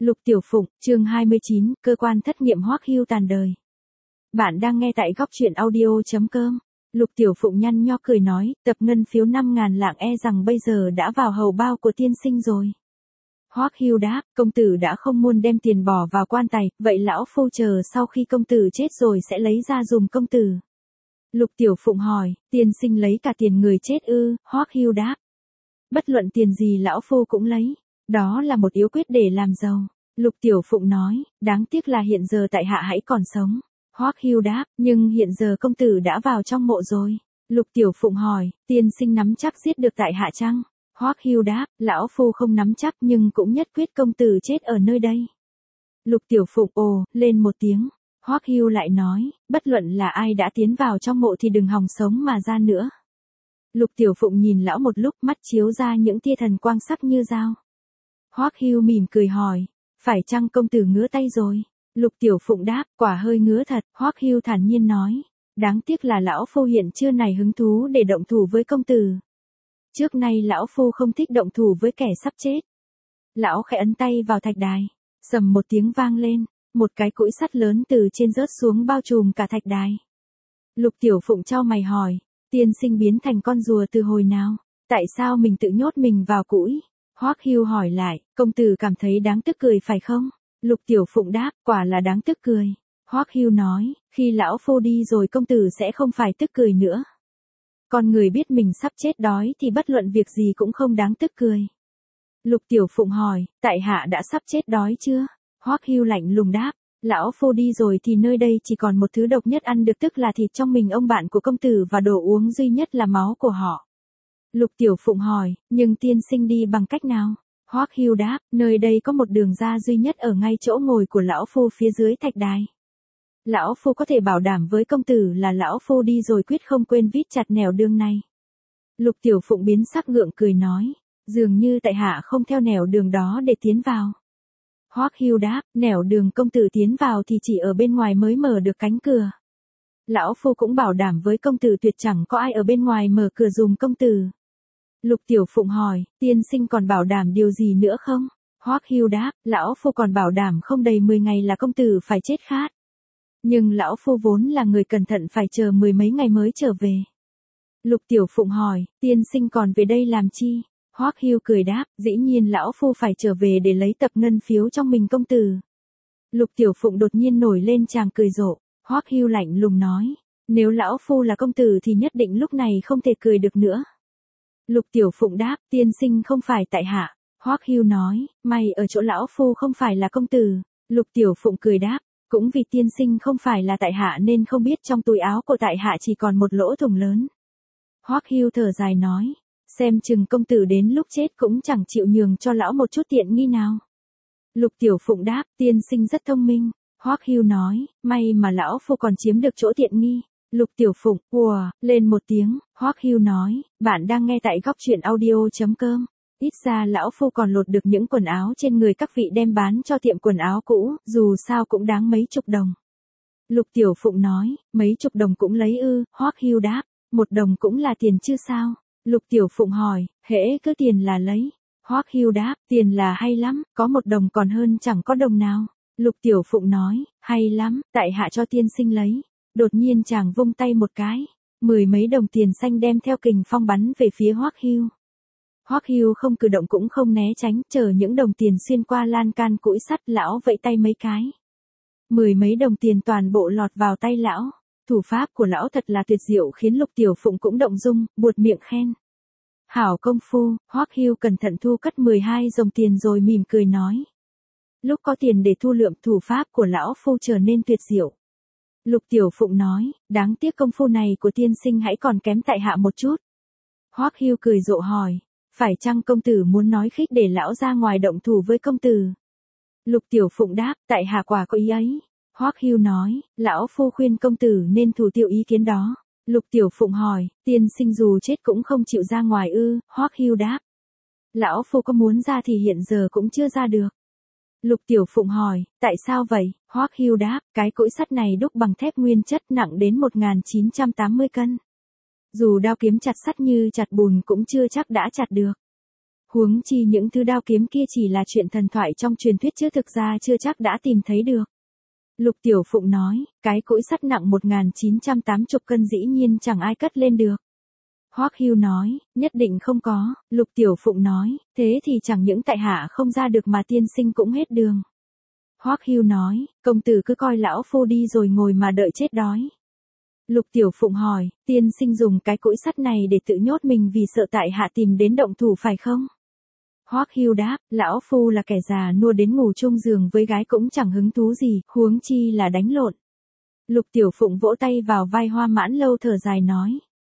Lục Tiểu Phụng, chương 29, cơ quan thất nghiệm Hoắc Hưu tàn đời. Bạn đang nghe tại góc truyện audio.com. Lục Tiểu Phụng nhăn nho cười nói, tập ngân phiếu 5.000 lạng e rằng bây giờ đã vào hầu bao của tiên sinh rồi. Hoắc Hưu đáp, công tử đã không muốn đem tiền bỏ vào quan tài, vậy lão phu chờ sau khi công tử chết rồi sẽ lấy ra dùm công tử. Lục Tiểu Phụng hỏi, tiên sinh lấy cả tiền người chết ư? Hoắc Hưu đáp, bất luận tiền gì lão phu cũng lấy. Đó là một yếu quyết để làm giàu. Lục Tiểu Phụng nói, đáng tiếc là hiện giờ tại hạ hãy còn sống. Hoắc Hưu đáp, nhưng hiện giờ công tử đã vào trong mộ rồi. Lục Tiểu Phụng hỏi, tiên sinh nắm chắc giết được tại hạ chăng? Hoắc Hưu đáp, lão phu không nắm chắc nhưng cũng nhất quyết công tử chết ở nơi đây. Lục Tiểu Phụng ồ lên một tiếng. Hoắc Hưu lại nói, bất luận là ai đã tiến vào trong mộ thì đừng hòng sống mà ra nữa. Lục Tiểu Phụng nhìn lão một lúc, mắt chiếu ra những tia thần quang sắc như dao. Hoắc Hưu mỉm cười hỏi, phải chăng công tử ngứa tay rồi? Lục Tiểu Phụng đáp, quả hơi ngứa thật. Hoắc Hưu thản nhiên nói, đáng tiếc là lão phu hiện chưa nảy hứng thú để động thủ với công tử. Trước nay lão phu không thích động thủ với kẻ sắp chết. Lão khẽ ấn tay vào thạch đài, sầm một tiếng vang lên, một cái cũi sắt lớn từ trên rớt xuống bao trùm cả thạch đài. Lục Tiểu Phụng chau mày hỏi, tiên sinh biến thành con rùa từ hồi nào? Tại sao mình tự nhốt mình vào cũi? Hoắc Hưu hỏi lại, công tử cảm thấy đáng tức cười phải không? Lục Tiểu Phụng đáp, quả là đáng tức cười. Hoắc Hưu nói, khi lão phu đi rồi công tử sẽ không phải tức cười nữa. Con người biết mình sắp chết đói thì bất luận việc gì cũng không đáng tức cười. Lục Tiểu Phụng hỏi, tại hạ đã sắp chết đói chưa? Hoắc Hưu lạnh lùng đáp, lão phu đi rồi thì nơi đây chỉ còn một thứ độc nhất ăn được tức là thịt trong mình ông bạn của công tử và đồ uống duy nhất là máu của họ. Lục Tiểu Phụng hỏi, nhưng tiên sinh đi bằng cách nào? Hoắc Hưu đáp, nơi đây có một đường ra duy nhất ở ngay chỗ ngồi của lão phu phía dưới thạch đài. Lão phu có thể bảo đảm với công tử là lão phu đi rồi quyết không quên vít chặt nẻo đường này. Lục Tiểu Phụng biến sắc gượng cười nói, dường như tại hạ không theo nẻo đường đó để tiến vào. Hoắc Hưu đáp, nẻo đường công tử tiến vào thì chỉ ở bên ngoài mới mở được cánh cửa. Lão phu cũng bảo đảm với công tử tuyệt chẳng có ai ở bên ngoài mở cửa dùm công tử. Lục Tiểu Phụng hỏi, tiên sinh còn bảo đảm điều gì nữa không? Hoắc Hưu đáp, lão phu còn bảo đảm không đầy 10 ngày là công tử phải chết khát. Nhưng lão phu vốn là người cẩn thận phải chờ 10 mấy ngày mới trở về. Lục Tiểu Phụng hỏi, tiên sinh còn về đây làm chi? Hoắc Hưu cười đáp, dĩ nhiên lão phu phải trở về để lấy tập ngân phiếu trong mình công tử. Lục Tiểu Phụng đột nhiên nổi lên chàng cười rộ. Hoắc Hưu lạnh lùng nói, nếu lão phu là công tử thì nhất định lúc này không thể cười được nữa. Lục Tiểu Phụng đáp, tiên sinh không phải tại hạ. Hoắc Hưu nói, may ở chỗ lão phu không phải là công tử. Lục Tiểu Phụng cười đáp, cũng vì tiên sinh không phải là tại hạ nên không biết trong túi áo của tại hạ chỉ còn một lỗ thủng lớn. Hoắc Hưu thở dài nói, xem chừng công tử đến lúc chết cũng chẳng chịu nhường cho lão một chút tiện nghi nào. Lục Tiểu Phụng đáp, tiên sinh rất thông minh. Hoắc Hưu nói, may mà lão phu còn chiếm được chỗ tiện nghi. Lục Tiểu Phụng, lên một tiếng. Hoắc Hưu nói, bạn đang nghe tại góc truyện audio.com. Ít ra lão phu còn lột được những quần áo trên người các vị đem bán cho tiệm quần áo cũ, dù sao cũng đáng mấy chục đồng. Lục Tiểu Phụng nói, mấy chục đồng cũng lấy ư? Hoắc Hưu đáp, 1 đồng cũng là tiền chứ sao? Lục Tiểu Phụng hỏi, hễ cứ tiền là lấy. Hoắc Hưu đáp, tiền là hay lắm, có 1 đồng còn hơn chẳng có đồng nào. Lục Tiểu Phụng nói, hay lắm, tại hạ cho tiên sinh lấy. Đột nhiên chàng vung tay một cái, 10 mấy đồng tiền xanh đem theo kình phong bắn về phía Hoắc Hưu. Hoắc Hưu không cử động cũng không né tránh, chờ những đồng tiền xuyên qua lan can cũi sắt, lão vẫy tay mấy cái. 10 mấy đồng tiền toàn bộ lọt vào tay lão. Thủ pháp của lão thật là tuyệt diệu khiến Lục Tiểu Phụng cũng động dung, buột miệng khen. Hảo công phu. Hoắc Hưu cẩn thận thu cất 12 đồng tiền rồi mỉm cười nói. Lúc có tiền để thu lượm, thủ pháp của lão phu trở nên tuyệt diệu. Lục Tiểu Phụng nói, đáng tiếc công phu này của tiên sinh hãy còn kém tại hạ một chút. Hoắc Hưu cười rộ hỏi, phải chăng công tử muốn nói khích để lão ra ngoài động thủ với công tử? Lục Tiểu Phụng đáp, tại hạ quả có ý ấy. Hoắc Hưu nói, lão phu khuyên công tử nên thủ tiêu ý kiến đó. Lục Tiểu Phụng hỏi, tiên sinh dù chết cũng không chịu ra ngoài ư? Hoắc Hưu đáp, lão phu có muốn ra thì hiện giờ cũng chưa ra được. Lục Tiểu Phụng hỏi, tại sao vậy? Hoắc Hưu đáp, cái cũi sắt này đúc bằng thép nguyên chất nặng đến 1980 cân. Dù đao kiếm chặt sắt như chặt bùn cũng chưa chắc đã chặt được. Huống chi những thứ đao kiếm kia chỉ là chuyện thần thoại trong truyền thuyết chứ thực ra chưa chắc đã tìm thấy được. Lục Tiểu Phụng nói, cái cũi sắt nặng 1980 cân dĩ nhiên chẳng ai cất lên được. Hoắc Hưu nói, nhất định không có. Lục Tiểu Phụng nói, thế thì chẳng những tại hạ không ra được mà tiên sinh cũng hết đường. Hoắc Hưu nói, công tử cứ coi lão phu đi rồi ngồi mà đợi chết đói. Lục Tiểu Phụng hỏi, tiên sinh dùng cái cũi sắt này để tự nhốt mình vì sợ tại hạ tìm đến động thủ phải không? Hoắc Hưu đáp, lão phu là kẻ già nua đến ngủ chung giường với gái cũng chẳng hứng thú gì, huống chi là đánh lộn. Lục Tiểu Phụng vỗ tay vào vai Hoa Mãn Lâu thở dài nói.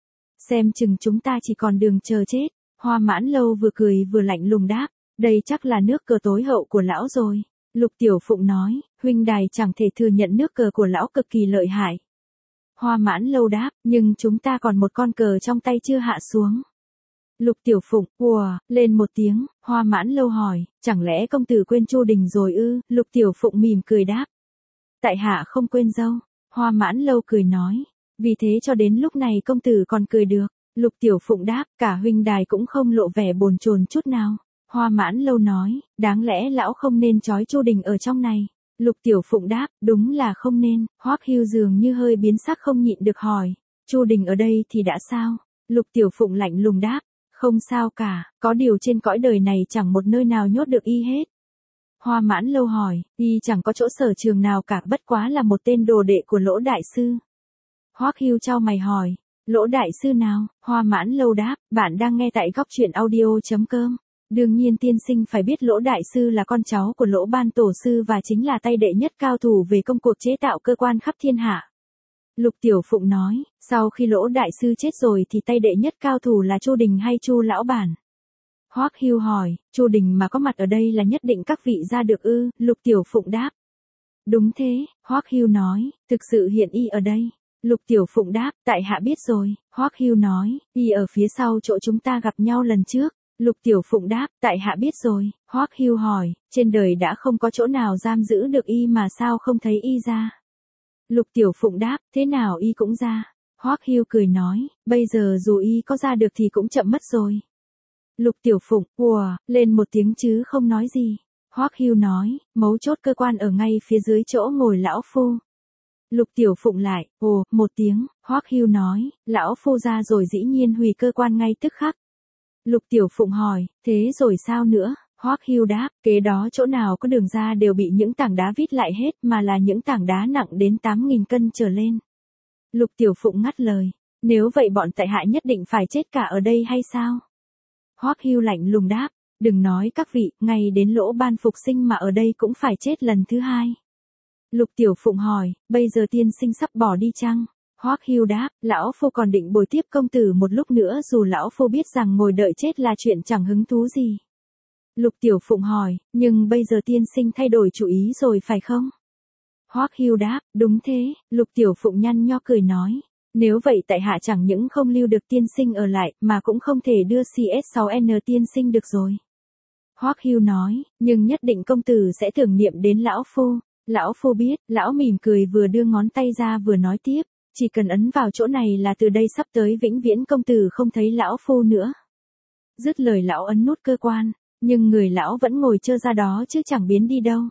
Xem chừng chúng ta chỉ còn đường chờ chết. Hoa Mãn Lâu vừa cười vừa lạnh lùng đáp, đây chắc là nước cờ tối hậu của lão rồi. Lục Tiểu Phụng nói, huynh đài chẳng thể thừa nhận nước cờ của lão cực kỳ lợi hại. Hoa Mãn Lâu đáp, nhưng chúng ta còn một con cờ trong tay chưa hạ xuống. Lục Tiểu Phụng, ùa, lên một tiếng, Hoa Mãn Lâu hỏi, chẳng lẽ công tử quên Chu Đình rồi ư? Lục Tiểu Phụng mỉm cười đáp. Tại hạ không quên dâu. Hoa Mãn Lâu cười nói, vì thế cho đến lúc này công tử còn cười được. Lục Tiểu Phụng đáp, cả huynh đài cũng không lộ vẻ bồn chồn chút nào. Hoa Mãn Lâu nói, đáng lẽ lão không nên trói Chu Đình ở trong này. Lục Tiểu Phụng đáp, đúng là không nên. Hoắc Hưu dường như hơi biến sắc không nhịn được hỏi, Chu Đình ở đây thì đã sao? Lục Tiểu Phụng lạnh lùng đáp, không sao cả, có điều trên cõi đời này chẳng một nơi nào nhốt được y hết. Hoa Mãn Lâu hỏi, y chẳng có chỗ sở trường nào cả, bất quá là một tên đồ đệ của Lỗ đại sư. Hoắc Hưu chau mày hỏi, Lỗ đại sư nào? Hoa Mãn Lâu đáp, bạn đang nghe tại góc truyện audio.com. Đương nhiên tiên sinh phải biết Lỗ đại sư là con cháu của Lỗ Ban tổ sư và chính là tay đệ nhất cao thủ về công cuộc chế tạo cơ quan khắp thiên hạ. Lục Tiểu Phụng nói, sau khi Lỗ đại sư chết rồi thì tay đệ nhất cao thủ là Chu Đình hay Chu lão bản? Hoắc Hưu hỏi, Chu Đình mà có mặt ở đây là nhất định các vị ra được ư? Lục Tiểu Phụng đáp. Đúng thế, Hoắc Hưu nói, thực sự hiện y ở đây. Lục Tiểu Phụng đáp, tại hạ biết rồi. Hoắc Hưu nói, y ở phía sau chỗ chúng ta gặp nhau lần trước. Lục Tiểu Phụng đáp, tại hạ biết rồi. Hoắc Hưu hỏi, trên đời đã không có chỗ nào giam giữ được y mà sao không thấy y ra? Lục Tiểu Phụng đáp, thế nào y cũng ra. Hoắc Hưu cười nói, bây giờ dù y có ra được thì cũng chậm mất rồi. Lục Tiểu Phụng, ùa, lên một tiếng chứ không nói gì. Hoắc Hưu nói, mấu chốt cơ quan ở ngay phía dưới chỗ ngồi lão phu. Lục Tiểu Phụng lại, ồ, một tiếng, Hoắc Hưu nói, lão phu ra rồi dĩ nhiên hủy cơ quan ngay tức khắc. Lục Tiểu Phụng hỏi, thế rồi sao nữa? Hoắc Hưu đáp, kế đó chỗ nào có đường ra đều bị những tảng đá vít lại hết mà là những tảng đá nặng đến 8.000 cân trở lên. Lục Tiểu Phụng ngắt lời, nếu vậy bọn tại hạ nhất định phải chết cả ở đây hay sao? Hoắc Hưu lạnh lùng đáp, đừng nói các vị, ngay đến Lỗ Ban phục sinh mà ở đây cũng phải chết lần thứ hai. Lục Tiểu Phụng hỏi, bây giờ tiên sinh sắp bỏ đi chăng? Hoắc Hưu đáp, lão phu còn định bồi tiếp công tử một lúc nữa dù lão phu biết rằng ngồi đợi chết là chuyện chẳng hứng thú gì. Lục Tiểu Phụng hỏi, nhưng bây giờ tiên sinh thay đổi chủ ý rồi phải không? Hoắc Hưu đáp, đúng thế. Lục Tiểu Phụng nhăn nho cười nói, nếu vậy tại hạ chẳng những không lưu được tiên sinh ở lại mà cũng không thể đưa CS6N tiên sinh được rồi. Hoắc Hưu nói, nhưng nhất định công tử sẽ tưởng niệm đến lão phu. Lão phu biết. Lão mỉm cười vừa đưa ngón tay ra vừa nói tiếp, chỉ cần ấn vào chỗ này là từ đây sắp tới vĩnh viễn công tử không thấy lão phu nữa. Dứt lời lão ấn nút cơ quan, nhưng người lão vẫn ngồi trơ ra đó chứ chẳng biến đi đâu.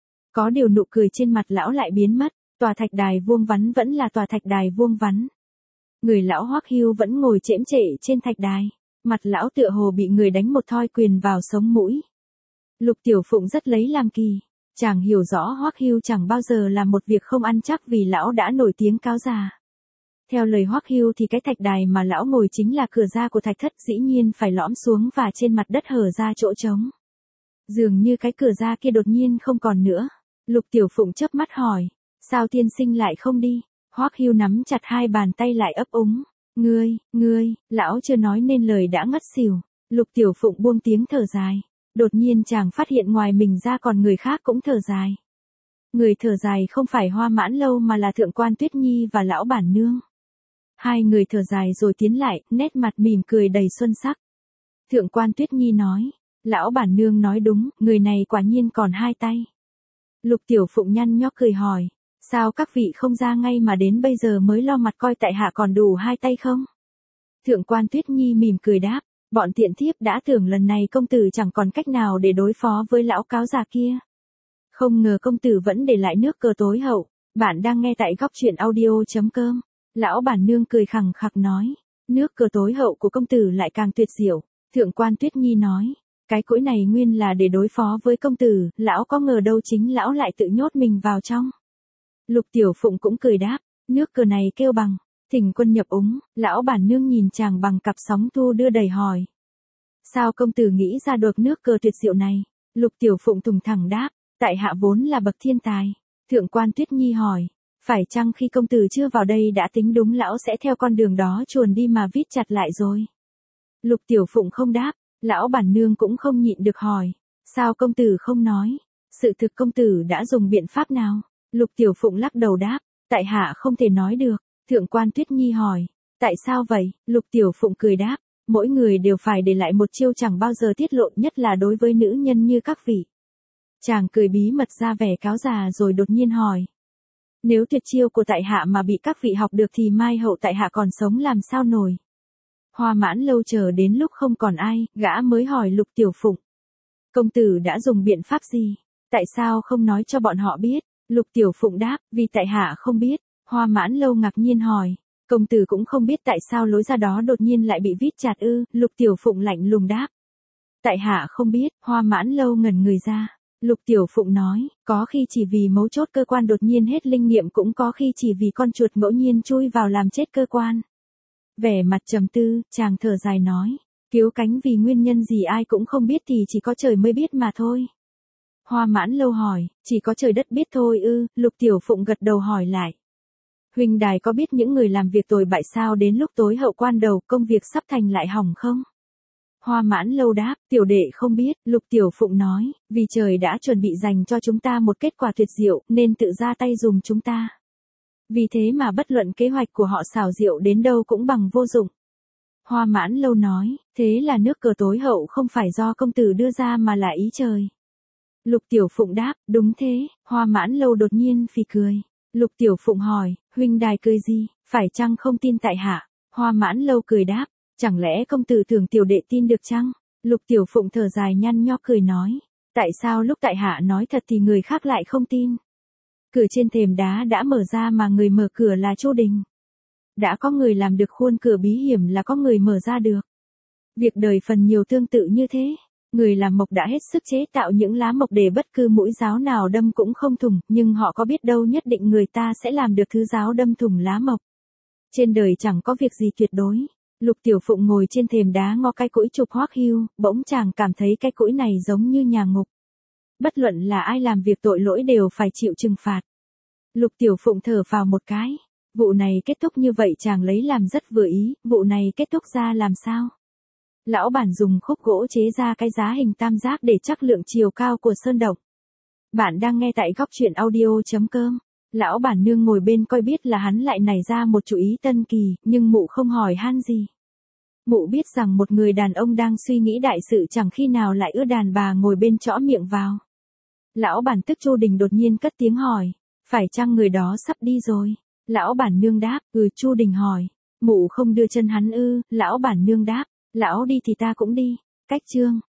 Có điều nụ cười trên mặt lão lại biến mất, tòa thạch đài vuông vắn vẫn là tòa thạch đài vuông vắn. Người lão Hoắc Hưu vẫn ngồi chễm chệ trên thạch đài, mặt lão tựa hồ bị người đánh một thoi quyền vào sống mũi. Lục Tiểu Phụng rất lấy làm kỳ, chàng hiểu rõ Hoắc Hưu chẳng bao giờ làm một việc không ăn chắc vì lão đã nổi tiếng cáo già. Theo lời Hoắc Hưu thì cái thạch đài mà lão ngồi chính là cửa ra của thạch thất, dĩ nhiên phải lõm xuống và trên mặt đất hở ra chỗ trống. Dường như cái cửa ra kia đột nhiên không còn nữa. Lục Tiểu Phụng chớp mắt hỏi, sao tiên sinh lại không đi? Hoắc Hưu nắm chặt hai bàn tay lại ấp úng. Ngươi, lão chưa nói nên lời đã ngất xỉu. Lục Tiểu Phụng buông tiếng thở dài. Đột nhiên chàng phát hiện ngoài mình ra còn người khác cũng thở dài. Người thở dài không phải Hoa Mãn Lâu mà là Thượng quan Tuyết Nhi và lão bản nương. Hai người thở dài rồi tiến lại, nét mặt mỉm cười đầy xuân sắc. Thượng quan Tuyết Nhi nói, lão bản nương nói đúng, người này quả nhiên còn hai tay. Lục Tiểu Phụng nhăn nhó cười hỏi, sao các vị không ra ngay mà đến bây giờ mới lo mặt coi tại hạ còn đủ hai tay không? Thượng quan Tuyết Nhi mỉm cười đáp, Bọn tiện thiếp đã tưởng lần này công tử chẳng còn cách nào để đối phó với lão cáo già kia. Không ngờ công tử vẫn để lại nước cờ tối hậu. Bạn đang nghe tại góc truyện audio.com. Lão bản nương cười khằng khặc nói. Nước cờ tối hậu của công tử lại càng tuyệt diệu. Thượng quan Tuyết Nhi nói. Cái cối này nguyên là để đối phó với công tử, lão có ngờ đâu chính lão lại tự nhốt mình vào trong. Lục Tiểu Phụng cũng cười đáp. Nước cờ này kêu bằng. Thỉnh quân nhập úng. Lão bản nương nhìn chàng bằng cặp sóng thu đưa đầy hỏi. Sao công tử nghĩ ra được nước cờ tuyệt diệu này? Lục Tiểu Phụng thùng thẳng đáp. Tại hạ vốn là bậc thiên tài. Thượng quan Tuyết Nhi hỏi. Phải chăng khi công tử chưa vào đây đã tính đúng lão sẽ theo con đường đó chuồn đi mà vít chặt lại rồi? Lục Tiểu Phụng không đáp. Lão bản nương cũng không nhịn được hỏi. Sao công tử không nói? Sự thực công tử đã dùng biện pháp nào? Lục Tiểu Phụng lắc đầu đáp. Tại hạ không thể nói được. Thượng quan Tuyết Nhi hỏi. Tại sao vậy? Lục Tiểu Phụng cười đáp. Mỗi người đều phải để lại một chiêu chẳng bao giờ tiết lộ, nhất là đối với nữ nhân như các vị. Chàng cười bí mật ra vẻ cáo già rồi đột nhiên hỏi. Nếu tuyệt chiêu của tại hạ mà bị các vị học được thì mai hậu tại hạ còn sống làm sao nổi? Hoa Mãn Lâu chờ đến lúc không còn ai, gã mới hỏi Lục Tiểu Phụng. Công tử đã dùng biện pháp gì? Tại sao không nói cho bọn họ biết? Lục Tiểu Phụng đáp, vì tại hạ không biết. Hoa Mãn Lâu ngạc nhiên hỏi. Công tử cũng không biết tại sao lối ra đó đột nhiên lại bị vít chặt ư? Lục Tiểu Phụng lạnh lùng đáp. Tại hạ không biết. Hoa Mãn Lâu ngẩn người ra. Lục Tiểu Phụng nói, có khi chỉ vì mấu chốt cơ quan đột nhiên hết linh nghiệm, cũng có khi chỉ vì con chuột ngẫu nhiên chui vào làm chết cơ quan. Vẻ mặt trầm tư, chàng thở dài nói, cứu cánh vì nguyên nhân gì ai cũng không biết thì chỉ có trời mới biết mà thôi. Hoa Mãn Lâu hỏi, chỉ có trời đất biết thôi ư? Lục Tiểu Phụng gật đầu hỏi lại. Huynh đài có biết những người làm việc tồi bại sao đến lúc tối hậu quan đầu công việc sắp thành lại hỏng không? Hoa Mãn Lâu đáp, tiểu đệ không biết. Lục Tiểu Phụng nói, vì trời đã chuẩn bị dành cho chúng ta một kết quả tuyệt diệu, nên tự ra tay dùm chúng ta. Vì thế mà bất luận kế hoạch của họ xảo diệu đến đâu cũng bằng vô dụng. Hoa Mãn Lâu nói, thế là nước cờ tối hậu không phải do công tử đưa ra mà là ý trời. Lục Tiểu Phụng đáp, đúng thế. Hoa Mãn Lâu đột nhiên phì cười. Lục Tiểu Phụng hỏi, huynh đài cười gì, phải chăng không tin tại hạ? Hoa Mãn Lâu cười đáp, chẳng lẽ công tử tưởng tiểu đệ tin được chăng? Lục Tiểu Phụng thở dài nhăn nhó cười nói, tại sao lúc tại hạ nói thật thì người khác lại không tin? Cửa trên thềm đá đã mở ra mà người mở cửa là Chu Đình. Đã có người làm được khuôn cửa bí hiểm là có người mở ra được. Việc đời phần nhiều tương tự như thế. Người làm mộc đã hết sức chế tạo những lá mộc để bất cứ mũi giáo nào đâm cũng không thủng, nhưng họ có biết đâu nhất định người ta sẽ làm được thứ giáo đâm thủng lá mộc. Trên đời chẳng có việc gì tuyệt đối. Lục Tiểu Phụng ngồi trên thềm đá ngó cái cũi chụp Hoắc Hưu, bỗng chàng cảm thấy cái cũi này giống như nhà ngục. Bất luận là ai làm việc tội lỗi đều phải chịu trừng phạt. Lục Tiểu Phụng thở phào một cái. Vụ này kết thúc như vậy chàng lấy làm rất vừa ý, vụ này kết thúc ra làm sao? Lão bản dùng khúc gỗ chế ra cái giá hình tam giác để trắc lượng chiều cao của sơn động. Bạn đang nghe tại góc truyện audio.com. Lão bản nương ngồi bên coi biết là hắn lại nảy ra một chủ ý tân kỳ, nhưng mụ không hỏi han gì. Mụ biết rằng một người đàn ông đang suy nghĩ đại sự chẳng khi nào lại ưa đàn bà ngồi bên chõ miệng vào. Lão bản tức Chu Đình đột nhiên cất tiếng hỏi, phải chăng người đó sắp đi rồi? Lão bản nương đáp, Chu Đình hỏi, mụ không đưa chân hắn ư? Lão bản nương đáp, lão đi thì ta cũng đi. Cách chương